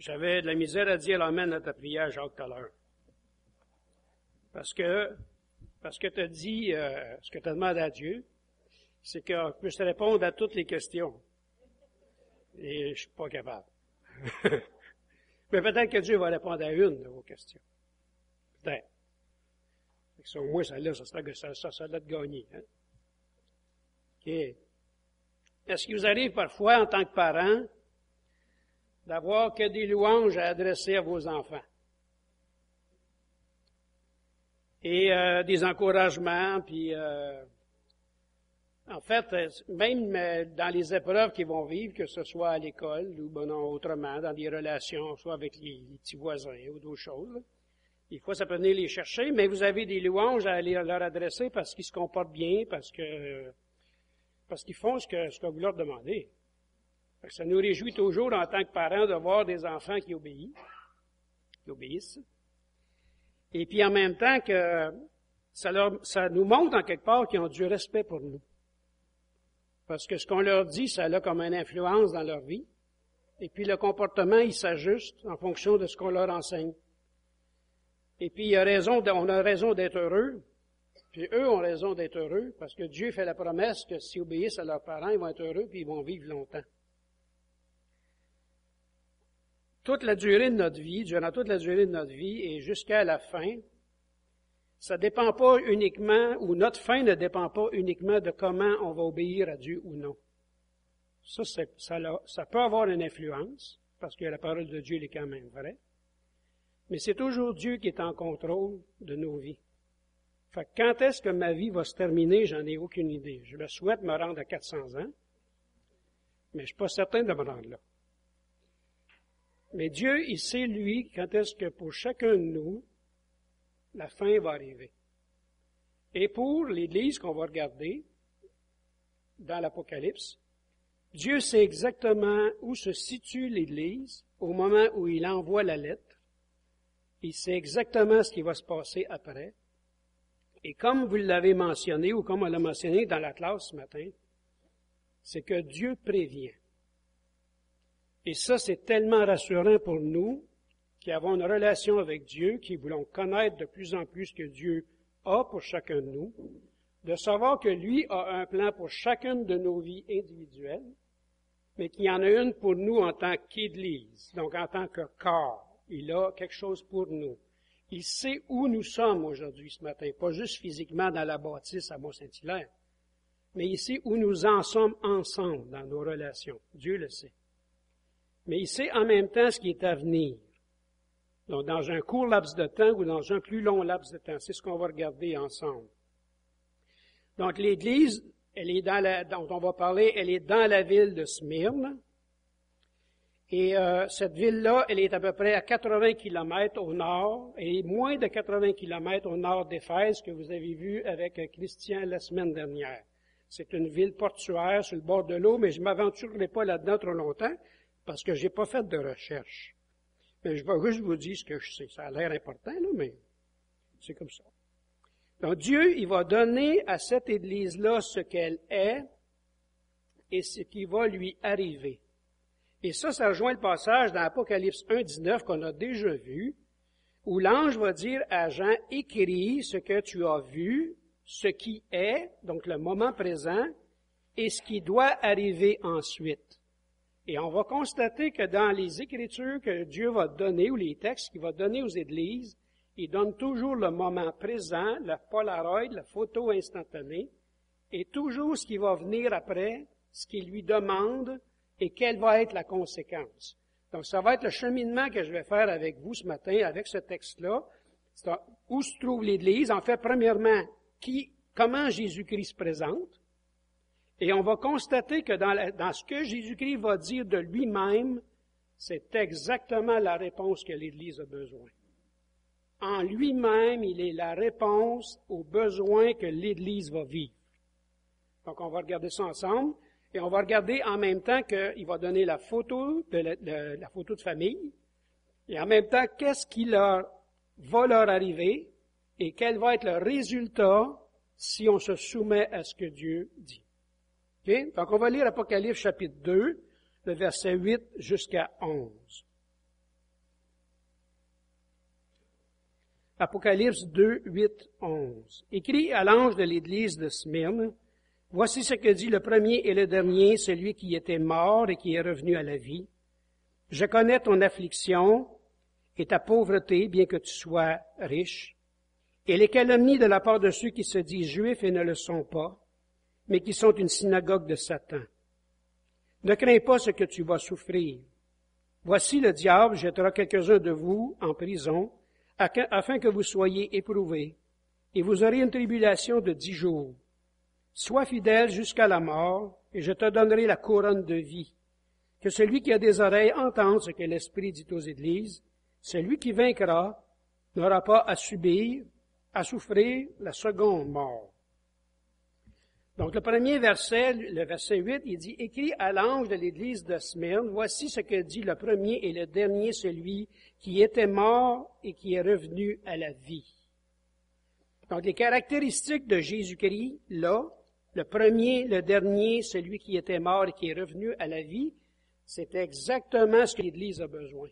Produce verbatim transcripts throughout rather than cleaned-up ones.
J'avais de la misère à dire amen à ta prière, Jacques, tout à l'heure. Parce que, parce que tu as dit, euh, ce que tu as demandé à Dieu, c'est que je puisse répondre à toutes les questions. Et je suis pas capable. Mais peut-être que Dieu va répondre à une de vos questions. Peut-être. Ça, au moins, ça, là, ça, ça, ça, ça l'a de gagner. Hein? OK. Est-ce qu'il vous arrive parfois, en tant que parent, d'avoir que des louanges à adresser à vos enfants? Et euh, des encouragements, puis... Euh, en fait, même dans les épreuves qu'ils vont vivre, que ce soit à l'école ou ben non, autrement, dans des relations, soit avec les, les petits voisins ou d'autres choses, là. Des fois, ça peut venir les chercher, mais vous avez des louanges à aller leur adresser parce qu'ils se comportent bien, parce que parce qu'ils font ce que, ce que vous leur demandez. Fait que ça nous réjouit toujours, en tant que parents, de voir des enfants qui obéissent, qui obéissent. Et puis, en même temps, que ça, leur, ça nous montre, en quelque part, qu'ils ont du respect pour nous. Parce que ce qu'on leur dit, ça a comme une influence dans leur vie. Et puis le comportement, il s'ajuste en fonction de ce qu'on leur enseigne. Et puis il y a raison, de, on a raison d'être heureux. Puis eux ont raison d'être heureux, parce que Dieu fait la promesse que s'ils obéissent à leurs parents, ils vont être heureux puis ils vont vivre longtemps. Toute la durée de notre vie, durant toute la durée de notre vie et jusqu'à la fin, ça dépend pas uniquement, ou notre fin ne dépend pas uniquement de comment on va obéir à Dieu ou non. Ça, c'est, ça, ça peut avoir une influence, parce que la parole de Dieu est quand même vraie. Mais c'est toujours Dieu qui est en contrôle de nos vies. Fait que quand est-ce que ma vie va se terminer, j'en ai aucune idée. Je me souhaite me rendre à quatre cents ans, mais je suis pas certain de me rendre là. Mais Dieu, il sait, lui, quand est-ce que pour chacun de nous, la fin va arriver. Et pour l'Église qu'on va regarder dans l'Apocalypse, Dieu sait exactement où se situe l'Église au moment où il envoie la lettre. Il sait exactement ce qui va se passer après. Et comme vous l'avez mentionné, ou comme on l'a mentionné dans la classe ce matin, c'est que Dieu prévient. Et ça, c'est tellement rassurant pour nous, qui avons une relation avec Dieu, qui voulons connaître de plus en plus ce que Dieu a pour chacun de nous, de savoir que lui a un plan pour chacune de nos vies individuelles, mais qu'il y en a une pour nous en tant qu'Église, donc en tant que corps. Il a quelque chose pour nous. Il sait où nous sommes aujourd'hui, ce matin, pas juste physiquement dans la bâtisse à Mont-Saint-Hilaire, mais il sait où nous en sommes ensemble dans nos relations. Dieu le sait. Mais il sait en même temps ce qui est à venir. Donc, dans un court laps de temps ou dans un plus long laps de temps. C'est ce qu'on va regarder ensemble. Donc, l'Église, elle est dans la, dont on va parler, elle est dans la ville de Smyrne. Et euh, cette ville-là, elle est à peu près à quatre-vingts kilomètres au nord, et moins de quatre-vingts kilomètres au nord d'Éphèse, que vous avez vu avec Christian la semaine dernière. C'est une ville portuaire sur le bord de l'eau, mais je ne m'aventurerai pas là-dedans trop longtemps, parce que j'ai pas fait de recherche. Mais je vais juste vous dire ce que je sais. Ça a l'air important, là, mais c'est comme ça. Donc, Dieu, il va donner à cette Église-là ce qu'elle est et ce qui va lui arriver. Et ça, ça rejoint le passage dans Apocalypse un, dix-neuf qu'on a déjà vu, où l'ange va dire à Jean, écris ce que tu as vu, ce qui est, donc le moment présent, et ce qui doit arriver ensuite. Et on va constater que dans les Écritures que Dieu va donner, ou les textes qu'il va donner aux Églises, il donne toujours le moment présent, la Polaroid, la photo instantanée, et toujours ce qui va venir après, ce qu'il lui demande, et quelle va être la conséquence. Donc, ça va être le cheminement que je vais faire avec vous ce matin, avec ce texte-là. C'est où se trouve l'Église? En fait, premièrement, qui, comment Jésus-Christ se présente. Et on va constater que dans, la, dans ce que Jésus-Christ va dire de lui-même, c'est exactement la réponse que l'Église a besoin. En lui-même, il est la réponse aux besoins que l'Église va vivre. Donc, on va regarder ça ensemble. Et on va regarder en même temps qu'il va donner la photo de la, de la photo de famille. Et en même temps, qu'est-ce qui leur va leur arriver et quel va être le résultat si on se soumet à ce que Dieu dit. Okay? Donc, on va lire Apocalypse chapitre deux, le verset huit jusqu'à onze. Apocalypse deux, huit, onze. Écrit à l'ange de l'église de Smyrne, « Voici ce que dit le premier et le dernier, celui qui était mort et qui est revenu à la vie. Je connais ton affliction et ta pauvreté, bien que tu sois riche, et les calomnies de la part de ceux qui se disent juifs et ne le sont pas, mais qui sont une synagogue de Satan. Ne crains pas ce que tu vas souffrir. Voici le diable jettera quelques-uns de vous en prison, afin que vous soyez éprouvés, et vous aurez une tribulation de dix jours. Sois fidèle jusqu'à la mort, et je te donnerai la couronne de vie. Que celui qui a des oreilles entende ce que l'Esprit dit aux églises. Celui qui vaincra n'aura pas à subir, à souffrir la seconde mort. » Donc le premier verset, le verset huit, il dit « Écrit à l'ange de l'église de Smyrne, voici ce que dit le premier et le dernier, celui qui était mort et qui est revenu à la vie. » Donc les caractéristiques de Jésus-Christ, là, le premier, le dernier, celui qui était mort et qui est revenu à la vie, c'est exactement ce que l'Église a besoin.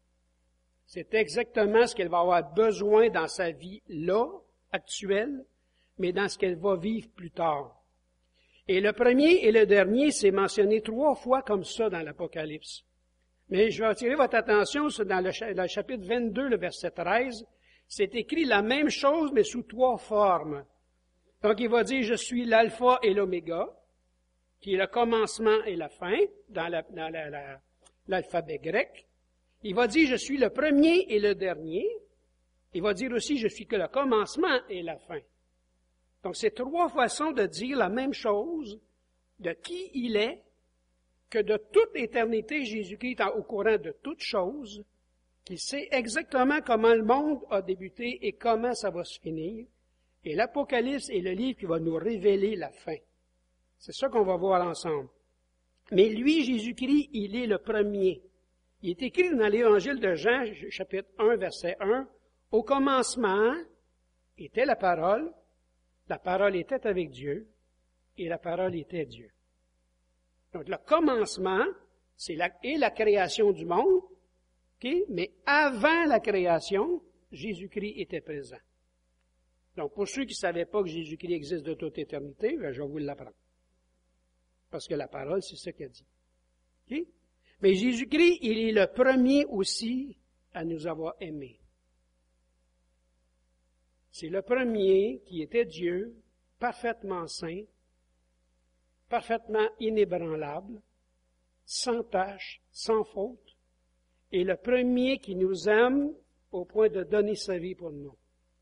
C'est exactement ce qu'elle va avoir besoin dans sa vie là, actuelle, mais dans ce qu'elle va vivre plus tard. Et le premier et le dernier, c'est mentionné trois fois comme ça dans l'Apocalypse. Mais je vais attirer votre attention sur dans le, le chapitre vingt-deux, le verset treize. C'est écrit la même chose, mais sous trois formes. Donc, il va dire, je suis l'alpha et l'oméga, qui est le commencement et la fin, dans, la, dans la, la, l'alphabet grec. Il va dire, je suis le premier et le dernier. Il va dire aussi, je suis que le commencement et la fin. Donc, c'est trois façons de dire la même chose, de qui il est, que de toute éternité, Jésus-Christ est au courant de toutes choses, qu'il sait exactement comment le monde a débuté et comment ça va se finir. Et l'Apocalypse est le livre qui va nous révéler la fin. C'est ça qu'on va voir ensemble. Mais lui, Jésus-Christ, il est le premier. Il est écrit dans l'Évangile de Jean, chapitre un, verset un, « Au commencement était la parole, la parole était avec Dieu, et la parole était Dieu. » Donc le commencement, c'est la, et la création du monde, okay? Mais avant la création, Jésus-Christ était présent. Donc pour ceux qui ne savaient pas que Jésus-Christ existe de toute éternité, ben, je vais vous l'apprendre. Parce que la parole, c'est ce qu'elle dit. Okay? Mais Jésus-Christ, il est le premier aussi à nous avoir aimés. C'est le premier qui était Dieu, parfaitement saint, parfaitement inébranlable, sans tache, sans faute, et le premier qui nous aime au point de donner sa vie pour nous.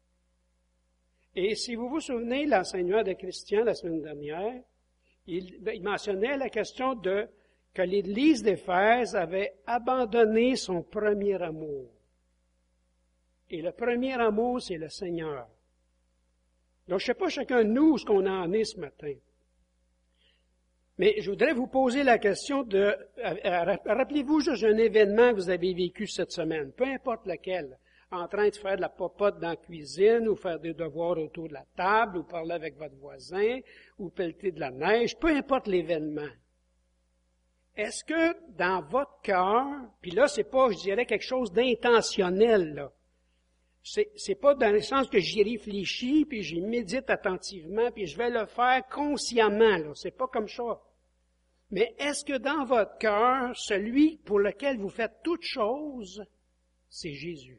Et si vous vous souvenez, l'enseignement de Christian la semaine dernière, il, il mentionnait la question de que l'Église d'Éphèse avait abandonné son premier amour. Et le premier amour, c'est le Seigneur. Donc, je ne sais pas chacun de nous ce qu'on en est ce matin. Mais je voudrais vous poser la question de, rappelez-vous juste un événement que vous avez vécu cette semaine, peu importe lequel, en train de faire de la popote dans la cuisine, ou faire des devoirs autour de la table, ou parler avec votre voisin, ou pelleter de la neige, peu importe l'événement. Est-ce que dans votre cœur, puis là, c'est pas, je dirais, quelque chose d'intentionnel, là. C'est, c'est pas dans le sens que j'y réfléchis, puis j'y médite attentivement, puis je vais le faire consciemment, là. C'est pas comme ça. Mais est-ce que dans votre cœur, celui pour lequel vous faites toutes choses, c'est Jésus?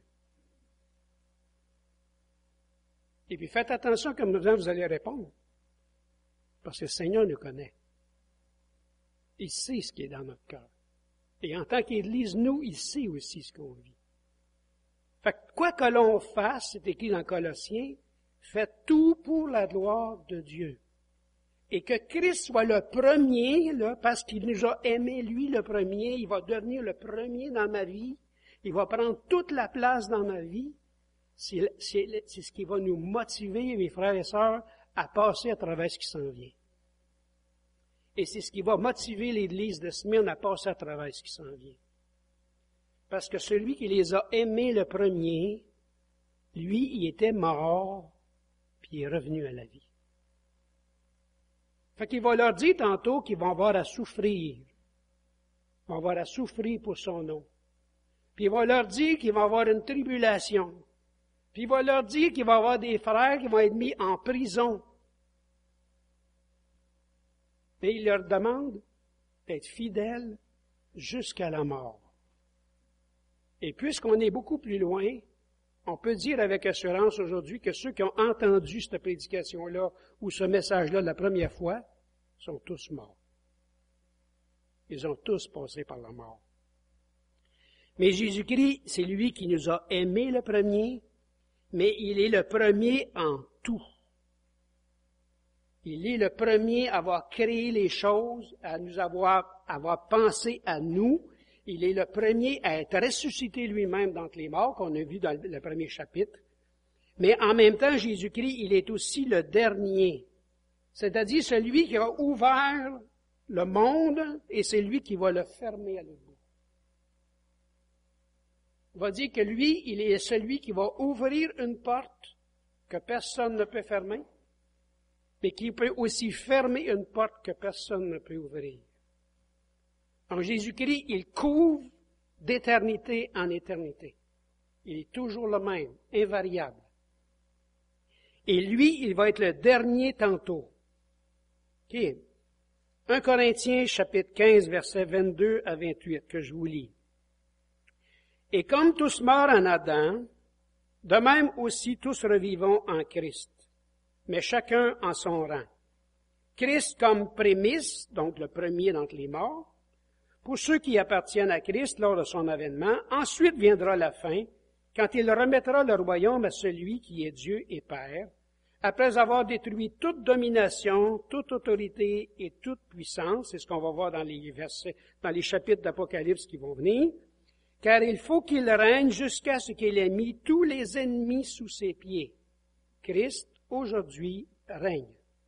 Et puis faites attention comme vous allez répondre. Parce que le Seigneur nous connaît. Il sait ce qui est dans notre cœur. Et en tant qu'Église, nous, il sait aussi ce qu'on vit. Fait que quoi que l'on fasse, c'est écrit dans Colossiens, faites tout pour la gloire de Dieu. Et que Christ soit le premier, là, parce qu'il nous a aimé, lui, le premier, il va devenir le premier dans ma vie, il va prendre toute la place dans ma vie. C'est, c'est, c'est ce qui va nous motiver, mes frères et sœurs, à passer à travers ce qui s'en vient. Et c'est ce qui va motiver l'Église de Smyrne à passer à travers ce qui s'en vient. Parce que celui qui les a aimés le premier, lui, il était mort, puis il est revenu à la vie. Fait qu'il va leur dire tantôt qu'ils vont avoir à souffrir. Ils vont avoir à souffrir pour son nom. Puis il va leur dire qu'ils vont avoir une tribulation. Puis il va leur dire qu'il va y avoir des frères qui vont être mis en prison. Et il leur demande d'être fidèles jusqu'à la mort. Et puisqu'on est beaucoup plus loin, on peut dire avec assurance aujourd'hui que ceux qui ont entendu cette prédication-là ou ce message-là la première fois sont tous morts. Ils ont tous passé par la mort. Mais Jésus-Christ, c'est lui qui nous a aimés le premier, mais il est le premier en tout. Il est le premier à avoir créé les choses, à nous avoir, à avoir pensé à nous. Il est le premier à être ressuscité lui-même d'entre les morts, qu'on a vu dans le premier chapitre. Mais en même temps, Jésus-Christ, il est aussi le dernier. C'est-à-dire celui qui a ouvert le monde et c'est lui qui va le fermer à l'autre bout. On va dire que lui, il est celui qui va ouvrir une porte que personne ne peut fermer, mais qui peut aussi fermer une porte que personne ne peut ouvrir. Donc Jésus-Christ, il couvre d'éternité en éternité. Il est toujours le même, invariable. Et lui, il va être le dernier tantôt. OK. un Corinthiens, chapitre quinze, versets vingt-deux à vingt-huit, que je vous lis. Et comme tous meurent en Adam, de même aussi tous revivons en Christ, mais chacun en son rang. Christ comme prémisse, donc le premier d'entre les morts, pour ceux qui appartiennent à Christ lors de son avènement. Ensuite viendra la fin, quand il remettra le royaume à celui qui est Dieu et Père, après avoir détruit toute domination, toute autorité et toute puissance. C'est ce qu'on va voir dans les versets, dans les chapitres d'Apocalypse qui vont venir. Car il faut qu'il règne jusqu'à ce qu'il ait mis tous les ennemis sous ses pieds. Christ, aujourd'hui, règne.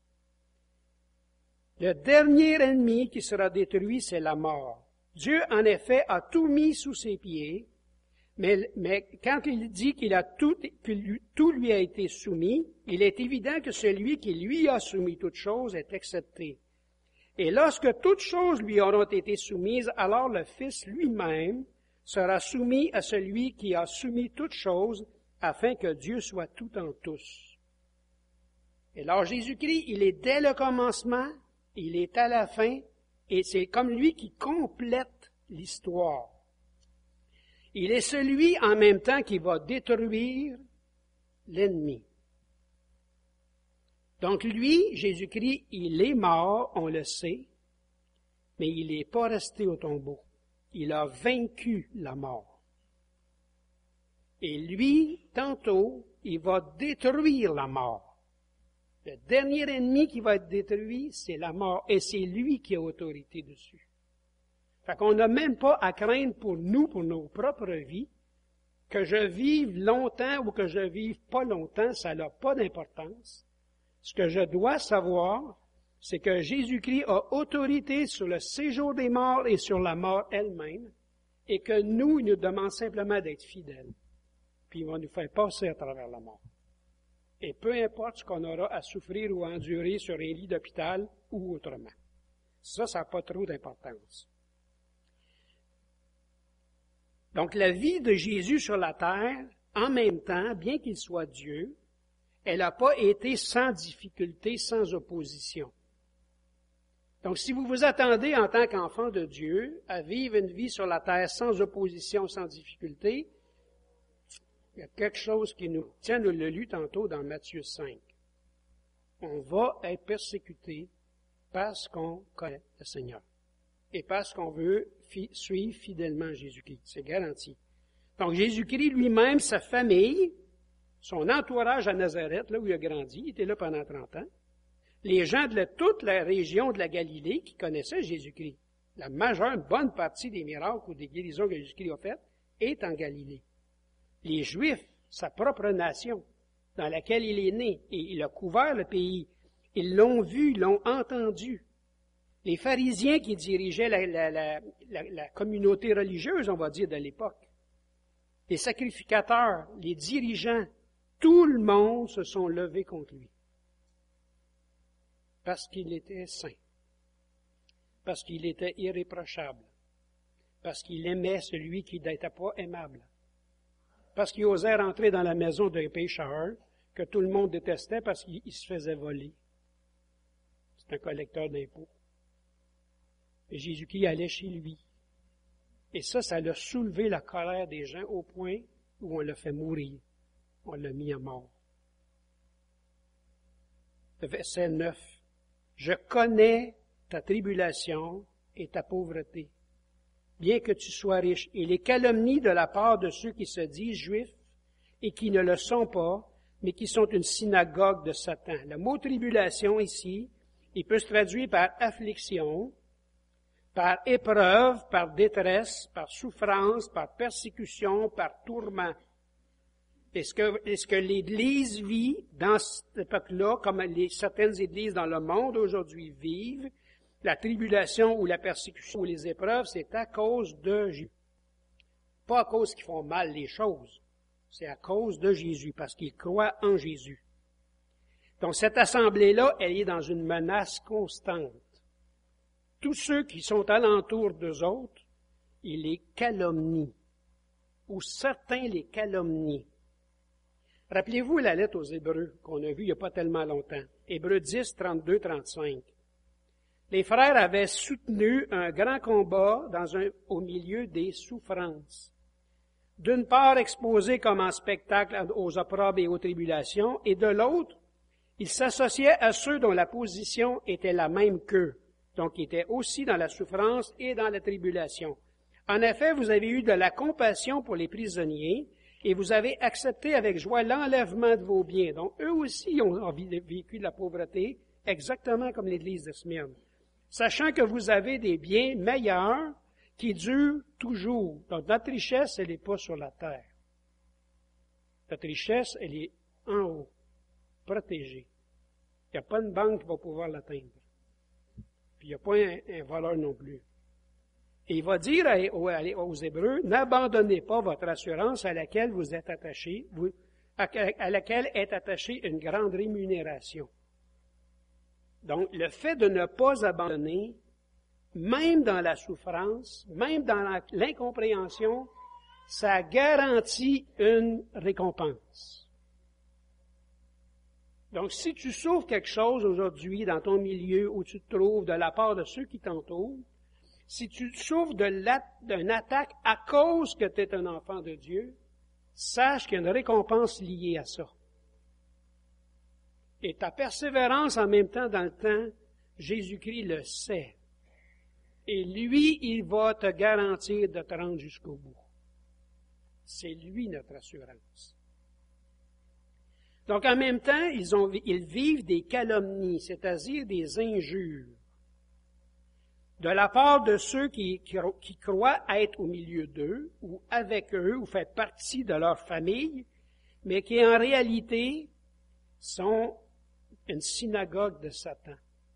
Le dernier ennemi qui sera détruit, c'est la mort. Dieu, en effet, a tout mis sous ses pieds, mais, mais quand il dit qu'il a tout, que lui, tout lui a été soumis, il est évident que celui qui lui a soumis toutes choses est accepté. Et lorsque toutes choses lui auront été soumises, alors le Fils lui-même sera soumis à celui qui a soumis toutes choses, afin que Dieu soit tout en tous. Et alors Jésus-Christ, il est dès le commencement, il est à la fin, et c'est comme lui qui complète l'histoire. Il est celui en même temps qui va détruire l'ennemi. Donc lui, Jésus-Christ, il est mort, on le sait, mais il n'est pas resté au tombeau. Il a vaincu la mort. Et lui, tantôt, il va détruire la mort. Le dernier ennemi qui va être détruit, c'est la mort, et c'est lui qui a autorité dessus. Fait qu'on n'a même pas à craindre pour nous, pour nos propres vies, que je vive longtemps ou que je vive pas longtemps, ça n'a pas d'importance. Ce que je dois savoir, c'est que Jésus-Christ a autorité sur le séjour des morts et sur la mort elle-même, et que nous, il nous demande simplement d'être fidèles. Puis il va nous faire passer à travers la mort. Et peu importe ce qu'on aura à souffrir ou à endurer sur un lit d'hôpital ou autrement. Ça, ça n'a pas trop d'importance. Donc, la vie de Jésus sur la terre, en même temps, bien qu'il soit Dieu, elle n'a pas été sans difficulté, sans opposition. Donc, si vous vous attendez en tant qu'enfant de Dieu à vivre une vie sur la terre sans opposition, sans difficulté, il y a quelque chose qui nous tient, nous le lu tantôt dans Matthieu cinq. On va être persécuté parce qu'on connaît le Seigneur et parce qu'on veut fi- suivre fidèlement Jésus-Christ. C'est garanti. Donc, Jésus-Christ lui-même, sa famille, son entourage à Nazareth, là où il a grandi, il était là pendant trente ans. Les gens de la, toute la région de la Galilée qui connaissaient Jésus-Christ, la majeure, une bonne partie des miracles ou des guérisons que Jésus-Christ a faites est en Galilée. Les Juifs, sa propre nation, dans laquelle il est né, et il a couvert le pays, ils l'ont vu, l'ont entendu. Les pharisiens qui dirigeaient la, la, la, la, la communauté religieuse, on va dire, de l'époque, les sacrificateurs, les dirigeants, tout le monde se sont levés contre lui. Parce qu'il était saint, parce qu'il était irréprochable, parce qu'il aimait celui qui n'était pas aimable, parce qu'il osait rentrer dans la maison d'un pécheur que tout le monde détestait parce qu'il se faisait voler. C'est un collecteur d'impôts. Et Jésus-Christ allait chez lui. Et ça, ça l'a soulevé la colère des gens au point où on l'a fait mourir. On l'a mis à mort. Le verset neuf. Je connais ta tribulation et ta pauvreté, bien que tu sois riche, et les calomnies de la part de ceux qui se disent juifs et qui ne le sont pas, mais qui sont une synagogue de Satan. Le mot tribulation ici, il peut se traduire par affliction, par épreuve, par détresse, par souffrance, par persécution, par tourment. Est-ce que, est-ce que l'Église vit dans cette époque-là, comme les, certaines églises dans le monde aujourd'hui vivent, la tribulation ou la persécution ou les épreuves, c'est à cause de Jésus. Pas à cause qu'ils font mal les choses, c'est à cause de Jésus, parce qu'ils croient en Jésus. Donc cette assemblée-là, elle est dans une menace constante. Tous ceux qui sont alentour d'eux autres, ils les calomnient, ou certains les calomnient. Rappelez-vous la lettre aux Hébreux qu'on a vue il n'y a pas tellement longtemps. Hébreux dix, trente-deux, trente-cinq. Les frères avaient soutenu un grand combat dans un, au milieu des souffrances. D'une part, exposés comme en spectacle aux opprobes et aux tribulations, et de l'autre, ils s'associaient à ceux dont la position était la même qu'eux, donc qui étaient aussi dans la souffrance et dans la tribulation. En effet, vous avez eu de la compassion pour les prisonniers, et vous avez accepté avec joie l'enlèvement de vos biens. Donc, eux aussi ont vécu de la pauvreté, exactement comme l'Église de Smyrne. Sachant que vous avez des biens meilleurs qui durent toujours. Donc, notre richesse, elle n'est pas sur la terre. Notre richesse, elle est en haut, protégée. Il n'y a pas une banque qui va pouvoir l'atteindre. Puis, il n'y a pas un, un voleur non plus. Et il va dire aux Hébreux, n'abandonnez pas votre assurance à laquelle vous êtes attachés, vous, à, à laquelle est attachée une grande rémunération. Donc, le fait de ne pas abandonner, même dans la souffrance, même dans l'incompréhension, ça garantit une récompense. Donc, si tu souffres quelque chose aujourd'hui dans ton milieu où tu te trouves de la part de ceux qui t'entourent, si tu souffres d'une attaque à cause que tu es un enfant de Dieu, sache qu'il y a une récompense liée à ça. Et ta persévérance en même temps dans le temps, Jésus-Christ le sait. Et lui, il va te garantir de te rendre jusqu'au bout. C'est lui notre assurance. Donc en même temps, ils, ont, ils vivent des calomnies, c'est-à-dire des injures, de la part de ceux qui, qui, qui croient être au milieu d'eux, ou avec eux, ou fait partie de leur famille, mais qui en réalité sont une synagogue de Satan.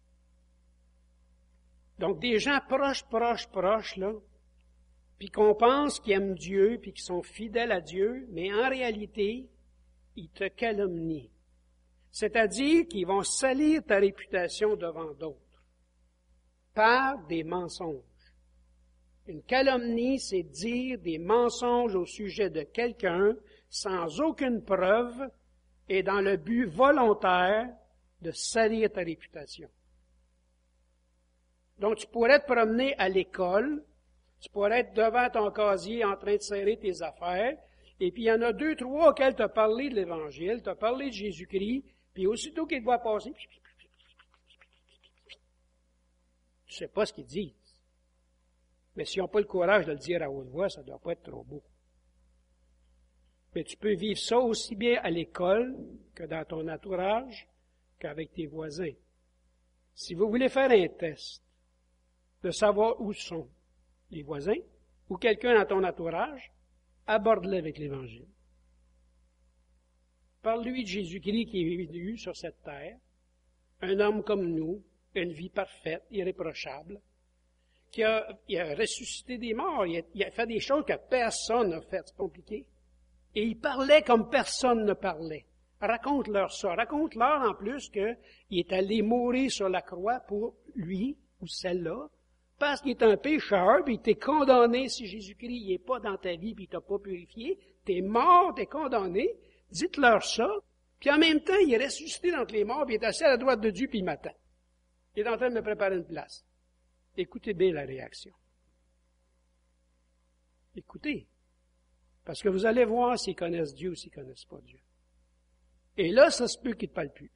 Donc des gens proches, proches, proches, là, puis qu'on pense qu'ils aiment Dieu, puis qu'ils sont fidèles à Dieu, mais en réalité, ils te calomnient. C'est-à-dire qu'ils vont salir ta réputation devant d'autres. Par des mensonges. Une calomnie, c'est dire des mensonges au sujet de quelqu'un sans aucune preuve et dans le but volontaire de salir ta réputation. Donc, tu pourrais te promener à l'école, tu pourrais être devant ton casier en train de serrer tes affaires, et puis il y en a deux, trois auxquels tu as parlé de l'Évangile, tu as parlé de Jésus-Christ, puis aussitôt qu'il doit passer, tu sais pas ce qu'ils disent. Mais s'ils n'ont pas le courage de le dire à haute voix, ça ne doit pas être trop beau. Mais tu peux vivre ça aussi bien à l'école que dans ton entourage, qu'avec tes voisins. Si vous voulez faire un test de savoir où sont les voisins ou quelqu'un dans ton entourage, aborde-le avec l'Évangile. Parle-lui de Jésus-Christ qui est venu sur cette terre, un homme comme nous, une vie parfaite, irréprochable, qui a, il a ressuscité des morts, il a, il a fait des choses que personne n'a faites, c'est compliqué. Et il parlait comme personne ne parlait. Raconte-leur ça. Raconte-leur en plus qu'il est allé mourir sur la croix pour lui, ou celle-là, parce qu'il est un pécheur, puis t'es condamné si Jésus-Christ n'est pas dans ta vie, puis il t'a pas purifié, t'es mort, t'es condamné, dites-leur ça, puis en même temps, il est ressuscité d'entre les morts, puis il est assis à la droite de Dieu, puis il m'attend. Il est en train de me préparer une place. Écoutez bien la réaction. Écoutez. Parce que vous allez voir s'ils connaissent Dieu ou s'ils connaissent pas Dieu. Et là, ça se peut qu'ils ne te parlent plus.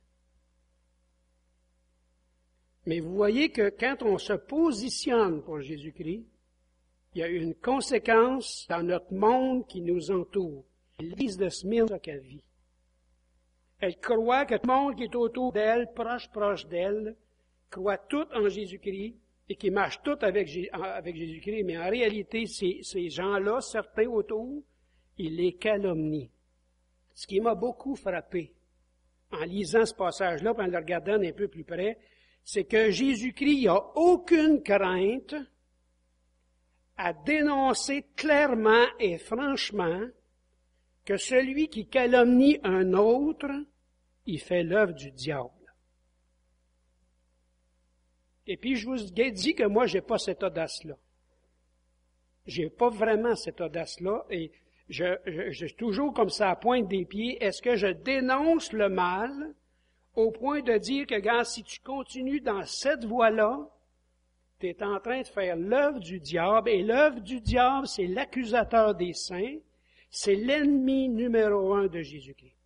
Mais vous voyez que quand on se positionne pour Jésus-Christ, il y a une conséquence dans notre monde qui nous entoure. L'Église de Smyrne, c'est ce qu'elle vit. Elle croit que tout le monde qui est autour d'elle, proche, proche d'elle, croit tout en Jésus-Christ et qui marche tout avec, avec Jésus-Christ. Mais en réalité, ces, ces gens-là, certains autour, ils les calomnient. Ce qui m'a beaucoup frappé en lisant ce passage-là, puis en le regardant un peu plus près, c'est que Jésus-Christ n'a aucune crainte à dénoncer clairement et franchement que celui qui calomnie un autre, il fait l'œuvre du diable. Et puis je vous ai dit que moi, j'ai pas cette audace-là. J'ai pas vraiment cette audace-là, et je, je, je suis toujours comme ça à pointe des pieds. Est-ce que je dénonce le mal au point de dire que, gars, si tu continues dans cette voie-là, tu es en train de faire l'œuvre du diable, et l'œuvre du diable, c'est l'accusateur des saints, c'est l'ennemi numéro un de Jésus-Christ.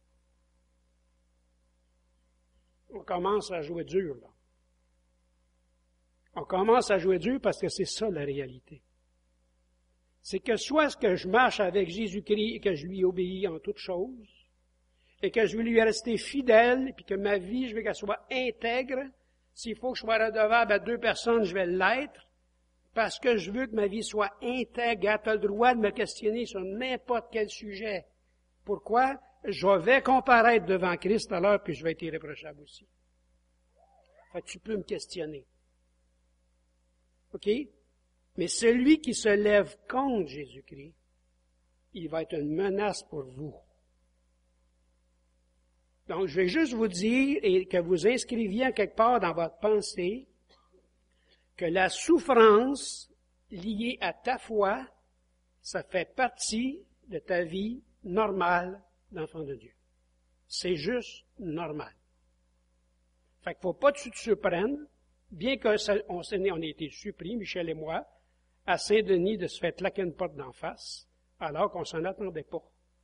On commence à jouer dur, là. On commence à jouer dur parce que c'est ça la réalité. C'est que soit que je marche avec Jésus-Christ et que je lui obéis en toutes choses, et que je veux lui rester fidèle, puis que ma vie, je veux qu'elle soit intègre. S'il faut que je sois redevable à deux personnes, je vais l'être, parce que je veux que ma vie soit intègre. Tu as le droit de me questionner sur n'importe quel sujet. Pourquoi? Je vais comparaître devant Christ à l'heure, puis je vais être irréprochable aussi. Fait que tu peux me questionner. OK? Mais celui qui se lève contre Jésus-Christ, il va être une menace pour vous. Donc, je vais juste vous dire, et que vous inscriviez quelque part dans votre pensée, que la souffrance liée à ta foi, ça fait partie de ta vie normale d'enfant de Dieu. C'est juste normal. Fait qu'il ne faut pas que tu te surprennes, bien qu'on on, on ait été surpris, Michel et moi, à Saint-Denis de se faire claquer une porte d'en face, alors qu'on s'en attendait pas.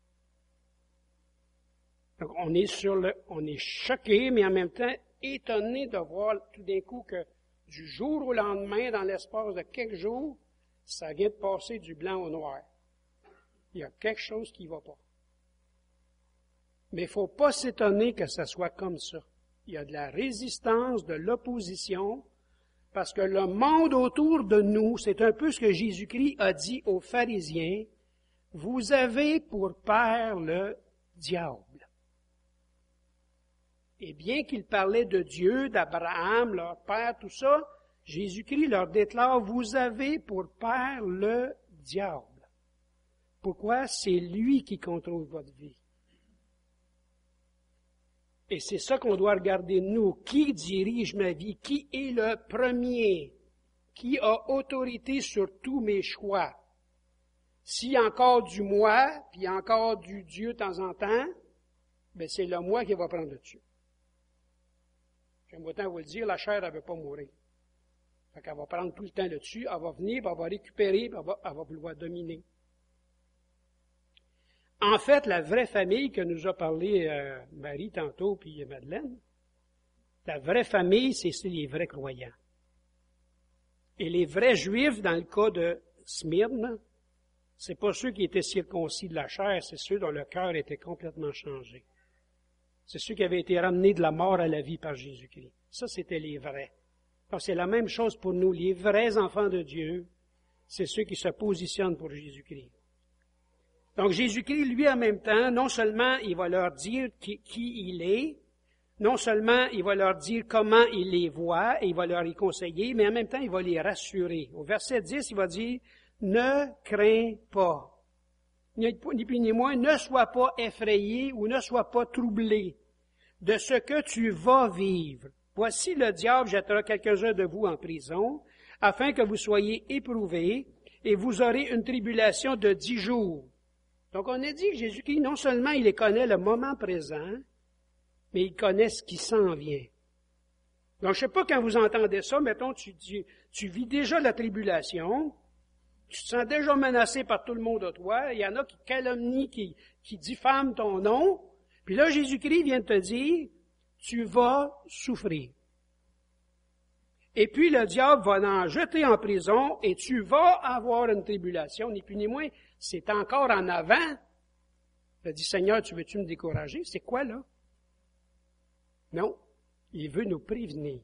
Donc, on est sur le, on est choqué, mais en même temps étonné de voir tout d'un coup que du jour au lendemain, dans l'espace de quelques jours, ça vient de passer du blanc au noir. Il y a quelque chose qui ne va pas. Mais il ne faut pas s'étonner que ça soit comme ça. Il y a de la résistance, de l'opposition, parce que le monde autour de nous, c'est un peu ce que Jésus-Christ a dit aux pharisiens, vous avez pour père le diable. Et bien qu'il parlait de Dieu, d'Abraham, leur père, tout ça, Jésus-Christ leur déclare, vous avez pour père le diable. Pourquoi? C'est lui qui contrôle votre vie. Et c'est ça qu'on doit regarder nous. Qui dirige ma vie? Qui est le premier? Qui a autorité sur tous mes choix? S'il y a encore du moi, puis il y a encore du Dieu de temps en temps, ben c'est le moi qui va prendre le dessus. J'aime autant vous le dire, la chair, elle ne veut pas mourir. Fait qu'elle va prendre tout le temps le dessus, elle va venir, puis elle va récupérer, puis elle va, elle va vouloir dominer. En fait, la vraie famille que nous a parlé euh, Marie tantôt, puis Madeleine, la vraie famille, c'est les vrais croyants. Et les vrais juifs, dans le cas de Smyrne, c'est pas ceux qui étaient circoncis de la chair, c'est ceux dont le cœur était complètement changé. C'est ceux qui avaient été ramenés de la mort à la vie par Jésus-Christ. Ça, c'était les vrais. Donc, c'est la même chose pour nous. Les vrais enfants de Dieu, c'est ceux qui se positionnent pour Jésus-Christ. Donc, Jésus-Christ, lui, en même temps, non seulement il va leur dire qui, qui il est, non seulement il va leur dire comment il les voit, et il va leur y conseiller, mais en même temps, il va les rassurer. Au verset dix, il va dire, « Ne crains pas. » Ni plus ni moins, ne sois pas effrayé ou ne sois pas troublé de ce que tu vas vivre. Voici le diable jettera quelques-uns de vous en prison, afin que vous soyez éprouvés, et vous aurez une tribulation de dix jours. Donc on a dit que Jésus-Christ, non seulement il connaît le moment présent, mais il connaît ce qui s'en vient. Donc je ne sais pas quand vous entendez ça, mettons, tu, tu, tu vis déjà la tribulation, tu te sens déjà menacé par tout le monde à toi, il y en a qui calomnient, qui, qui diffament ton nom, puis là Jésus-Christ vient te dire, tu vas souffrir. Et puis le diable va l'en jeter en prison et tu vas avoir une tribulation, ni plus ni moins. C'est encore en avant. Il a dit, Seigneur, tu veux-tu me décourager? C'est quoi là? Non, il veut nous prévenir.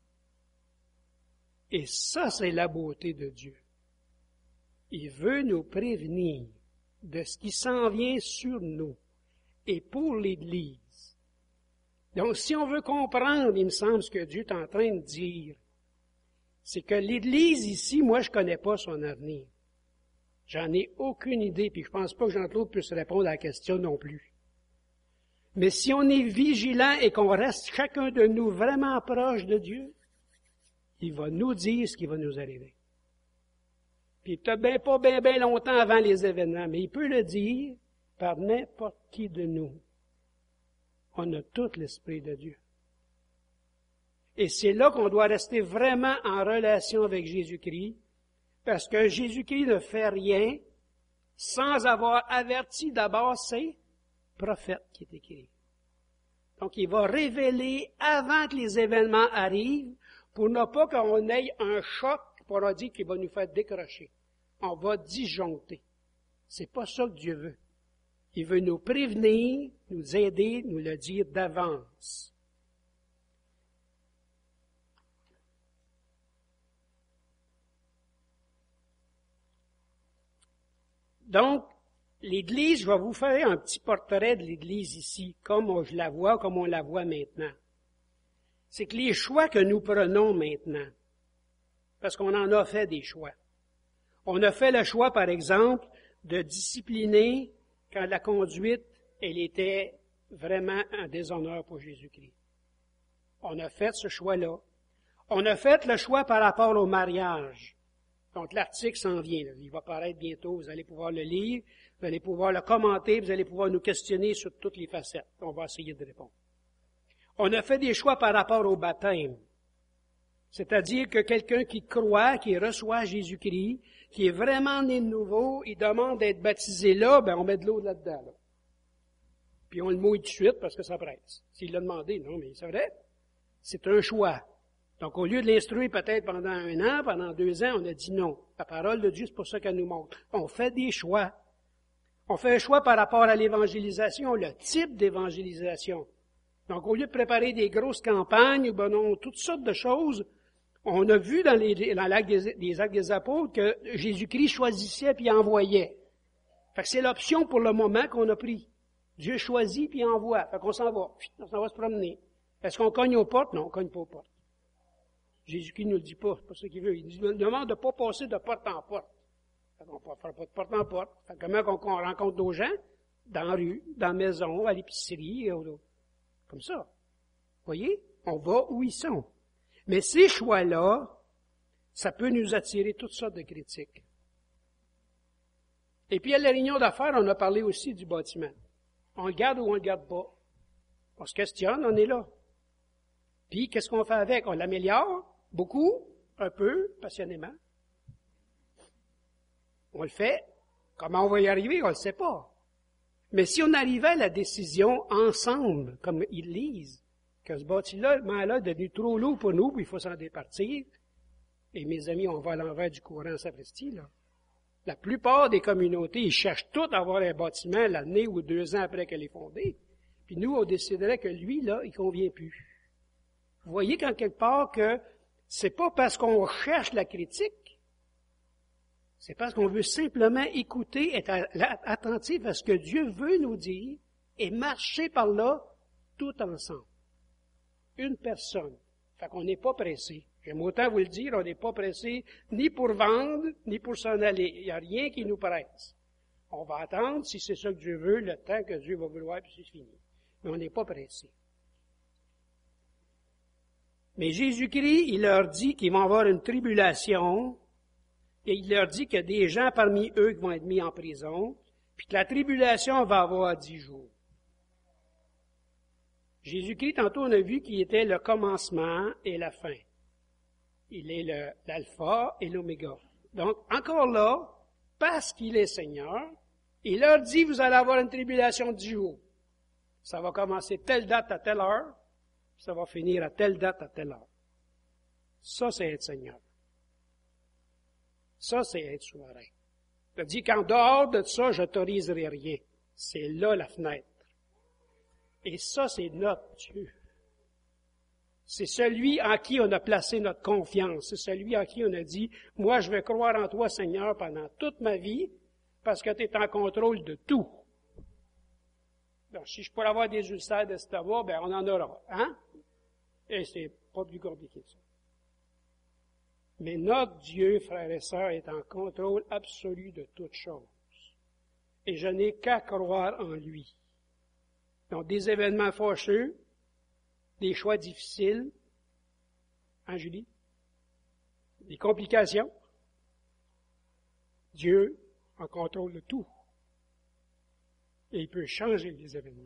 Et ça, c'est la beauté de Dieu. Il veut nous prévenir de ce qui s'en vient sur nous et pour l'Église. Donc, si on veut comprendre, il me semble, ce que Dieu est en train de dire, c'est que l'Église ici, moi, je connais pas son avenir. J'en ai aucune idée, puis je pense pas que Jean-Claude puisse répondre à la question non plus. Mais si on est vigilant et qu'on reste chacun de nous vraiment proche de Dieu, il va nous dire ce qui va nous arriver. Puis peut-être bien pas bien, bien longtemps avant les événements, mais il peut le dire par n'importe qui de nous. On a tout l'Esprit de Dieu. Et c'est là qu'on doit rester vraiment en relation avec Jésus-Christ, parce que Jésus-Christ ne fait rien sans avoir averti d'abord ses prophètes qui est écrit. Donc, il va révéler avant que les événements arrivent, pour ne pas qu'on ait un choc, pour on dire qu'il va nous faire décrocher. On va disjoncter. C'est pas ça que Dieu veut. Il veut nous prévenir, nous aider, nous le dire d'avance. Donc, l'Église, je vais vous faire un petit portrait de l'Église ici, comme je la vois, comme on la voit maintenant. C'est que les choix que nous prenons maintenant, parce qu'on en a fait des choix. On a fait le choix, par exemple, de discipliner quand la conduite, elle était vraiment un déshonneur pour Jésus-Christ. On a fait ce choix-là. On a fait le choix par rapport au mariage. Donc, l'article s'en vient, là. Il va paraître bientôt, vous allez pouvoir le lire, vous allez pouvoir le commenter, vous allez pouvoir nous questionner sur toutes les facettes. On va essayer de répondre. On a fait des choix par rapport au baptême. C'est-à-dire que quelqu'un qui croit, qui reçoit Jésus-Christ, qui est vraiment né de nouveau, il demande d'être baptisé là, ben on met de l'eau là-dedans. Là. Puis on le mouille tout de suite parce que ça presse. S'il l'a demandé, non, mais c'est vrai, c'est un choix. Donc, au lieu de l'instruire peut-être pendant un an, pendant deux ans, on a dit non. La parole de Dieu, c'est pour ça qu'elle nous montre. On fait des choix. On fait un choix par rapport à l'évangélisation, le type d'évangélisation. Donc, au lieu de préparer des grosses campagnes, ben non, toutes sortes de choses, on a vu dans, les, dans l'acte des, des actes des apôtres que Jésus-Christ choisissait puis envoyait. Fait que c'est l'option pour le moment qu'on a pris. Dieu choisit puis envoie. Fait qu'on s'en va. On s'en va se promener. Est-ce qu'on cogne aux portes? Non, on cogne pas aux portes. Jésus-Christ ne le dit pas, c'est pas ça qu'il veut. Il nous demande de ne pas passer de porte en porte. On ne fera pas de porte en porte. Fait comment on rencontre nos gens? Dans la rue, dans la maison, à l'épicerie, comme ça. Vous voyez? On va où ils sont. Mais ces choix-là, ça peut nous attirer toutes sortes de critiques. Et puis à la réunion d'affaires, on a parlé aussi du bâtiment. On le garde ou on le garde pas? On se questionne, on est là. Puis, qu'est-ce qu'on fait avec? On l'améliore? Beaucoup? Un peu? Passionnément? On le fait? Comment on va y arriver? On le sait pas. Mais si on arrivait à la décision ensemble, comme ils lisent, que ce bâtiment-là est devenu trop lourd pour nous, puis il faut s'en départir, et mes amis, on va à l'envers du courant, sapristi, là. La plupart des communautés, ils cherchent tous à avoir un bâtiment l'année ou deux ans après qu'elle est fondée. Puis nous, on déciderait que lui, là, il convient plus. Vous voyez qu'en quelque part que c'est pas parce qu'on cherche la critique, c'est parce qu'on veut simplement écouter, être attentif à ce que Dieu veut nous dire et marcher par là tout ensemble. Une personne. Fait qu'on n'est pas pressé. J'aime autant vous le dire, on n'est pas pressé ni pour vendre, ni pour s'en aller. Il n'y a rien qui nous presse. On va attendre, si c'est ça que Dieu veut, le temps que Dieu va vouloir, puis c'est fini. Mais on n'est pas pressé. Mais Jésus-Christ, il leur dit qu'ils vont avoir une tribulation, et il leur dit qu'il y a des gens parmi eux qui vont être mis en prison, puis que la tribulation va avoir dix jours. Jésus-Christ, tantôt, on a vu qu'il était le commencement et la fin. Il est le, l'alpha et l'oméga. Donc, encore là, parce qu'il est Seigneur, il leur dit, vous allez avoir une tribulation de dix jours. Ça va commencer telle date à telle heure, puis ça va finir à telle date à telle heure. Ça, c'est être Seigneur. Ça, c'est être souverain. Il dit qu'en dehors de ça, je n'autoriserai rien. C'est là la fenêtre. Et ça, c'est notre Dieu. C'est celui en qui on a placé notre confiance. C'est celui en qui on a dit, moi, je vais croire en toi, Seigneur, pendant toute ma vie, parce que tu es en contrôle de tout. Donc, si je pourrais avoir des ulcères d'estomac, ben, on en aura, hein? Et c'est pas plus compliqué que ça. Mais notre Dieu, frères et sœurs, est en contrôle absolu de toutes choses. Et je n'ai qu'à croire en lui. Donc, des événements fâcheux, des choix difficiles, hein, Julie? Des complications. Dieu en contrôle de tout. Et il peut changer les événements.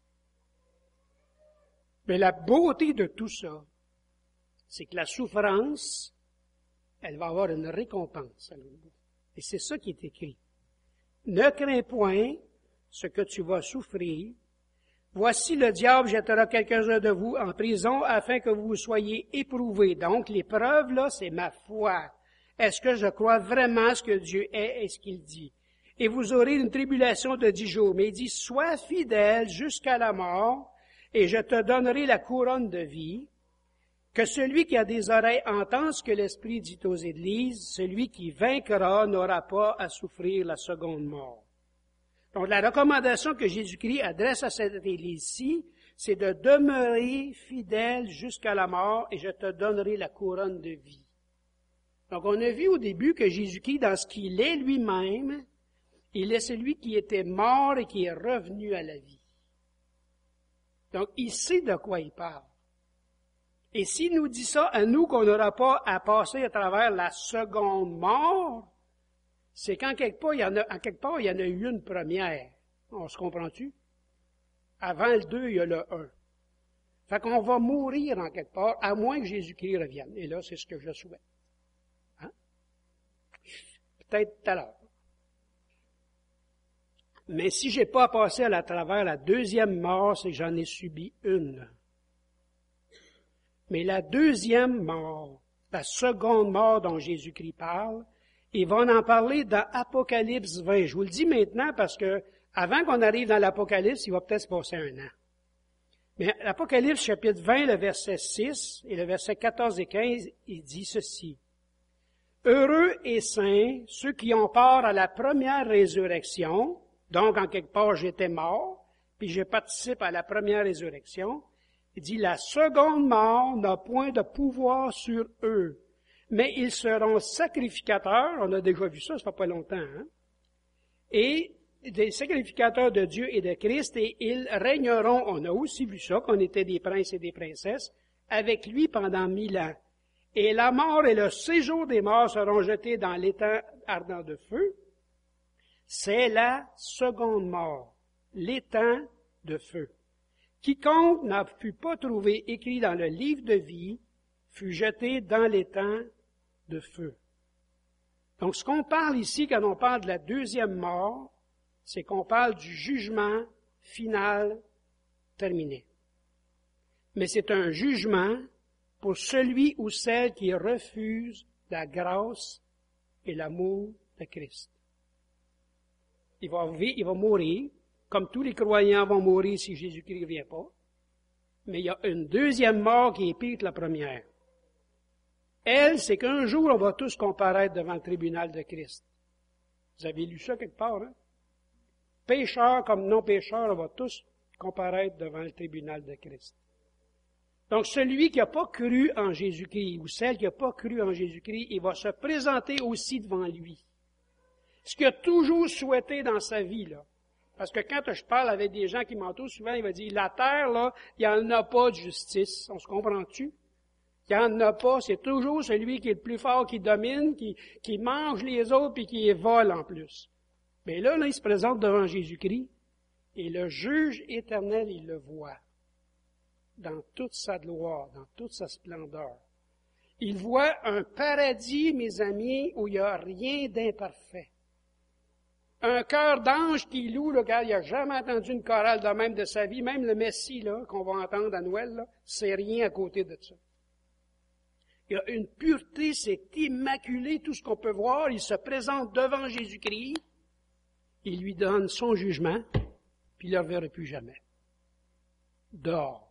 Mais la beauté de tout ça, c'est que la souffrance, elle va avoir une récompense à l'autre bout. Et c'est ça qui est écrit. Ne crains point ce que tu vas souffrir. Voici le diable jettera quelques-uns de vous en prison afin que vous soyez éprouvés. Donc, l'épreuve, là, c'est ma foi. Est-ce que je crois vraiment ce que Dieu est et ce qu'il dit? Et vous aurez une tribulation de dix jours. Mais il dit, sois fidèle jusqu'à la mort, et je te donnerai la couronne de vie. Que celui qui a des oreilles entende ce que l'Esprit dit aux Églises, celui qui vaincra n'aura pas à souffrir la seconde mort. Donc, la recommandation que Jésus-Christ adresse à cette Église-ci, c'est de demeurer fidèle jusqu'à la mort, et je te donnerai la couronne de vie. Donc, on a vu au début que Jésus-Christ, dans ce qu'il est lui-même, il est celui qui était mort et qui est revenu à la vie. Donc, il sait de quoi il parle. Et s'il nous dit ça à nous qu'on n'aura pas à passer à travers la seconde mort, c'est qu'en quelque part, il y en a, en quelque part, il y en a eu une première. On se comprend-tu? Avant le deux, il y a le un. Fait qu'on va mourir en quelque part, à moins que Jésus-Christ revienne. Et là, c'est ce que je souhaite. Hein? Peut-être tout à l'heure. Mais si j'ai pas passé à la travers la deuxième mort, c'est que j'en ai subi une. Mais la deuxième mort, la seconde mort dont Jésus-Christ parle, il va en parler dans Apocalypse vingt. Je vous le dis maintenant parce que avant qu'on arrive dans l'Apocalypse, il va peut-être se passer un an. Mais l'Apocalypse chapitre vingt, le verset six et le verset quatorze et quinze, il dit ceci. Heureux et saints ceux qui ont part à la première résurrection. Donc, en quelque part, j'étais mort, puis je participe à la première résurrection. Il dit, la seconde mort n'a point de pouvoir sur eux, mais ils seront sacrificateurs, on a déjà vu ça, ça fait pas longtemps, hein? Et des sacrificateurs de Dieu et de Christ, et ils régneront, on a aussi vu ça, qu'on était des princes et des princesses, avec lui pendant mille ans. Et la mort et le séjour des morts seront jetés dans l'étang ardent de feu. C'est la seconde mort, l'étang de feu. Quiconque n'a fut pas trouvé écrit dans le livre de vie fut jeté dans l'étang de feu. Donc, ce qu'on parle ici, quand on parle de la deuxième mort, c'est qu'on parle du jugement final terminé. Mais c'est un jugement pour celui ou celle qui refuse la grâce et l'amour de Christ. Il va, il va mourir, comme tous les croyants vont mourir si Jésus-Christ ne vient pas. Mais il y a une deuxième mort qui est pire que la première. Elle, c'est qu'un jour, on va tous comparaître devant le tribunal de Christ. Vous avez lu ça quelque part, hein? Pécheurs comme non-pécheurs, on va tous comparaître devant le tribunal de Christ. Donc, celui qui n'a pas cru en Jésus-Christ, ou celle qui n'a pas cru en Jésus-Christ, il va se présenter aussi devant lui. Ce qu'il a toujours souhaité dans sa vie, là. Parce que quand je parle avec des gens qui m'entourent, souvent, il va dire, la terre, là, il n'y en a pas de justice. On se comprend-tu? Il n'y en a pas, c'est toujours celui qui est le plus fort qui domine, qui, qui mange les autres et qui les vole en plus. Mais là, là, il se présente devant Jésus-Christ et le juge éternel, il le voit dans toute sa gloire, dans toute sa splendeur. Il voit un paradis, mes amis, où il n'y a rien d'imparfait. Un cœur d'ange qui loue, le gars, il n'a jamais entendu une chorale de même de sa vie, même le Messie, là, qu'on va entendre à Noël, là, c'est rien à côté de ça. Il y a une pureté, c'est immaculé, tout ce qu'on peut voir. Il se présente devant Jésus-Christ, il lui donne son jugement, puis il ne le reverra plus jamais. Dehors.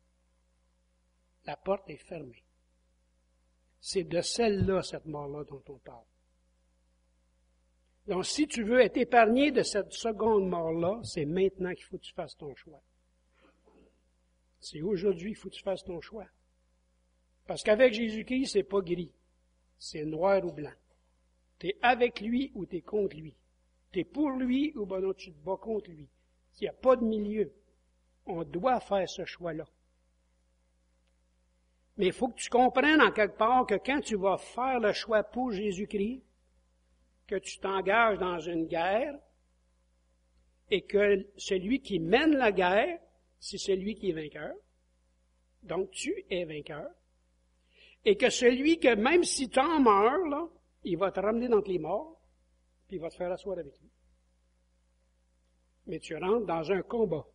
La porte est fermée. C'est de celle-là, cette mort-là, dont on parle. Donc, si tu veux être épargné de cette seconde mort-là, c'est maintenant qu'il faut que tu fasses ton choix. C'est aujourd'hui qu'il faut que tu fasses ton choix. Parce qu'avec Jésus-Christ, c'est pas gris. C'est noir ou blanc. Tu es avec lui ou tu es contre lui. Tu es pour lui ou ben non, tu te bats contre lui. Il n'y a pas de milieu. On doit faire ce choix-là. Mais il faut que tu comprennes en quelque part que quand tu vas faire le choix pour Jésus-Christ, que tu t'engages dans une guerre et que celui qui mène la guerre, c'est celui qui est vainqueur. Donc, tu es vainqueur. Et que celui que, même si tu en meurs, là, il va te ramener dans les morts, puis il va te faire asseoir avec lui. Mais tu rentres dans un combat.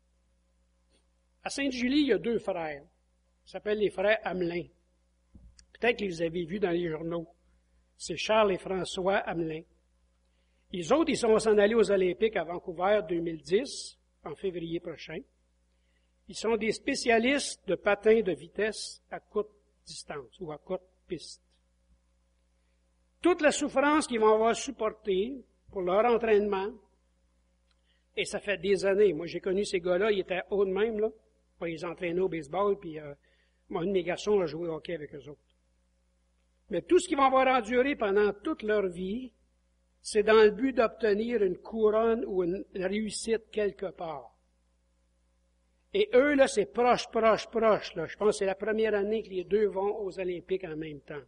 À Sainte-Julie, il y a deux frères. Ils s'appellent les frères Hamelin. Peut-être que vous les avez vus dans les journaux. C'est Charles et François Hamelin. Les autres, ils sont s'en aller aux Olympiques à Vancouver deux mille dix, en février prochain. Ils sont des spécialistes de patins de vitesse à courte distance ou à courte piste. Toute la souffrance qu'ils vont avoir supportée pour leur entraînement, et ça fait des années. Moi, j'ai connu ces gars-là, ils étaient hauts de même, là. Ils les entraînaient au baseball, puis euh, moi, un de mes garçons a joué au hockey avec eux autres. Mais tout ce qu'ils vont avoir enduré pendant toute leur vie, c'est dans le but d'obtenir une couronne ou une réussite quelque part. Et eux, là, c'est proche, proche, proche, là. Je pense que c'est la première année que les deux vont aux Olympiques en même temps.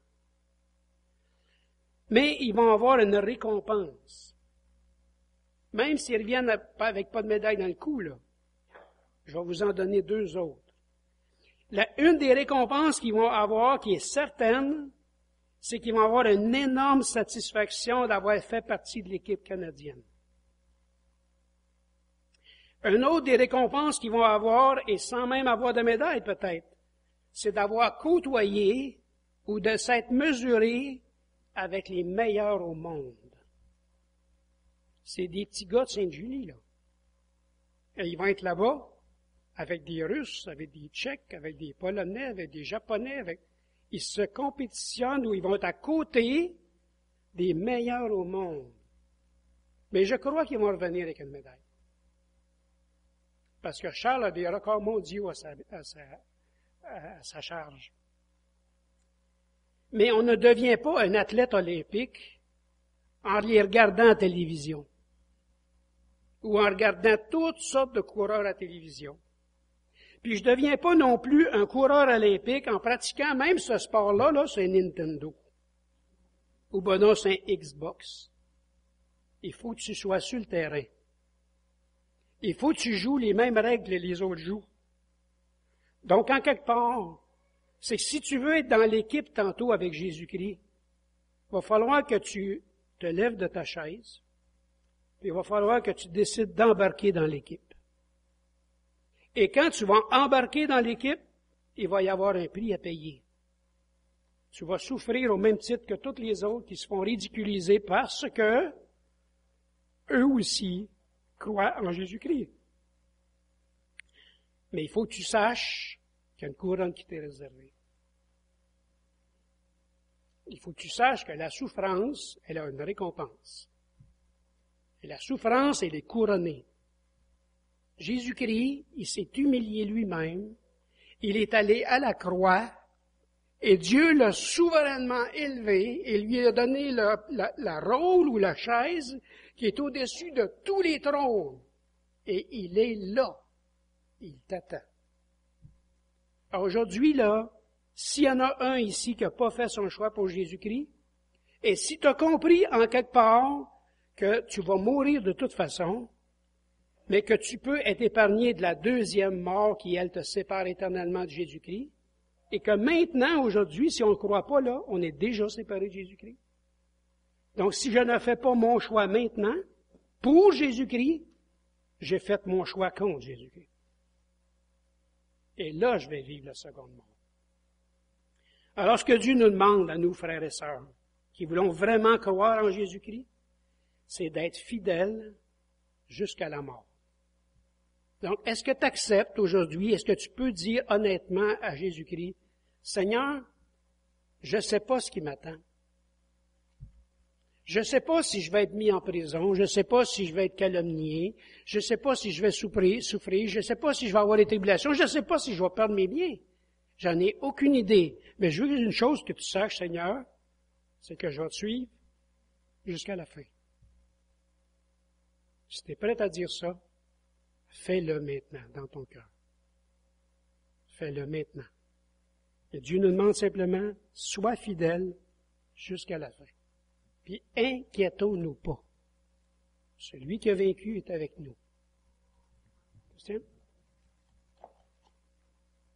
Mais ils vont avoir une récompense. Même s'ils reviennent avec pas de médaille dans le cou, là. Je vais vous en donner deux autres. La, une des récompenses qu'ils vont avoir, qui est certaine, c'est qu'ils vont avoir une énorme satisfaction d'avoir fait partie de l'équipe canadienne. Une autre des récompenses qu'ils vont avoir, et sans même avoir de médaille peut-être, c'est d'avoir côtoyé ou de s'être mesuré avec les meilleurs au monde. C'est des petits gars de Sainte-Julie, là. Et ils vont être là-bas avec des Russes, avec des Tchèques, avec des Polonais, avec des Japonais, avec... Ils se compétitionnent ou ils vont être à côté des meilleurs au monde. Mais je crois qu'ils vont revenir avec une médaille. Parce que Charles a des records mondiaux à sa, à sa, à sa charge. Mais on ne devient pas un athlète olympique en les regardant à la télévision ou en regardant toutes sortes de coureurs à la télévision. Puis je ne deviens pas non plus un coureur olympique en pratiquant même ce sport-là, là, c'est un Nintendo. Ou ben non, c'est un Xbox. Il faut que tu sois sur le terrain. Il faut que tu joues les mêmes règles que les autres jouent. Donc, en quelque part, c'est que si tu veux être dans l'équipe tantôt avec Jésus-Christ, il va falloir que tu te lèves de ta chaise, puis il va falloir que tu décides d'embarquer dans l'équipe. Et quand tu vas embarquer dans l'équipe, il va y avoir un prix à payer. Tu vas souffrir au même titre que tous les autres qui se font ridiculiser parce que eux aussi croient en Jésus-Christ. Mais il faut que tu saches qu'il y a une couronne qui t'est réservée. Il faut que tu saches que la souffrance, elle a une récompense. Et la souffrance, elle est couronnée. Jésus-Christ, il s'est humilié lui-même, il est allé à la croix, et Dieu l'a souverainement élevé et lui a donné le, la, la rôle ou la chaise qui est au-dessus de tous les trônes. Et il est là. Il t'attend. Aujourd'hui, là, s'il y en a un ici qui n'a pas fait son choix pour Jésus-Christ, et si tu as compris en quelque part que tu vas mourir de toute façon, mais que tu peux être épargné de la deuxième mort qui, elle, te sépare éternellement de Jésus-Christ, et que maintenant, aujourd'hui, si on ne croit pas là, on est déjà séparé de Jésus-Christ. Donc, si je ne fais pas mon choix maintenant, pour Jésus-Christ, j'ai fait mon choix contre Jésus-Christ. Et là, je vais vivre la seconde mort. Alors, ce que Dieu nous demande à nous, frères et sœurs, qui voulons vraiment croire en Jésus-Christ, c'est d'être fidèles jusqu'à la mort. Donc, est-ce que tu acceptes aujourd'hui, est-ce que tu peux dire honnêtement à Jésus-Christ, Seigneur, je ne sais pas ce qui m'attend. Je ne sais pas si je vais être mis en prison, je ne sais pas si je vais être calomnié, je ne sais pas si je vais souffrir, souffrir, je ne sais pas si je vais avoir des tribulations, je ne sais pas si je vais perdre mes biens. J'en ai aucune idée. Mais je veux une chose que tu saches, Seigneur, c'est que je vais te suivre jusqu'à la fin. Si tu es prêt à dire ça, fais-le maintenant dans ton cœur. Fais-le maintenant. Et Dieu nous demande simplement, sois fidèle jusqu'à la fin. Puis inquiétons-nous pas. Celui qui a vaincu est avec nous. Christian?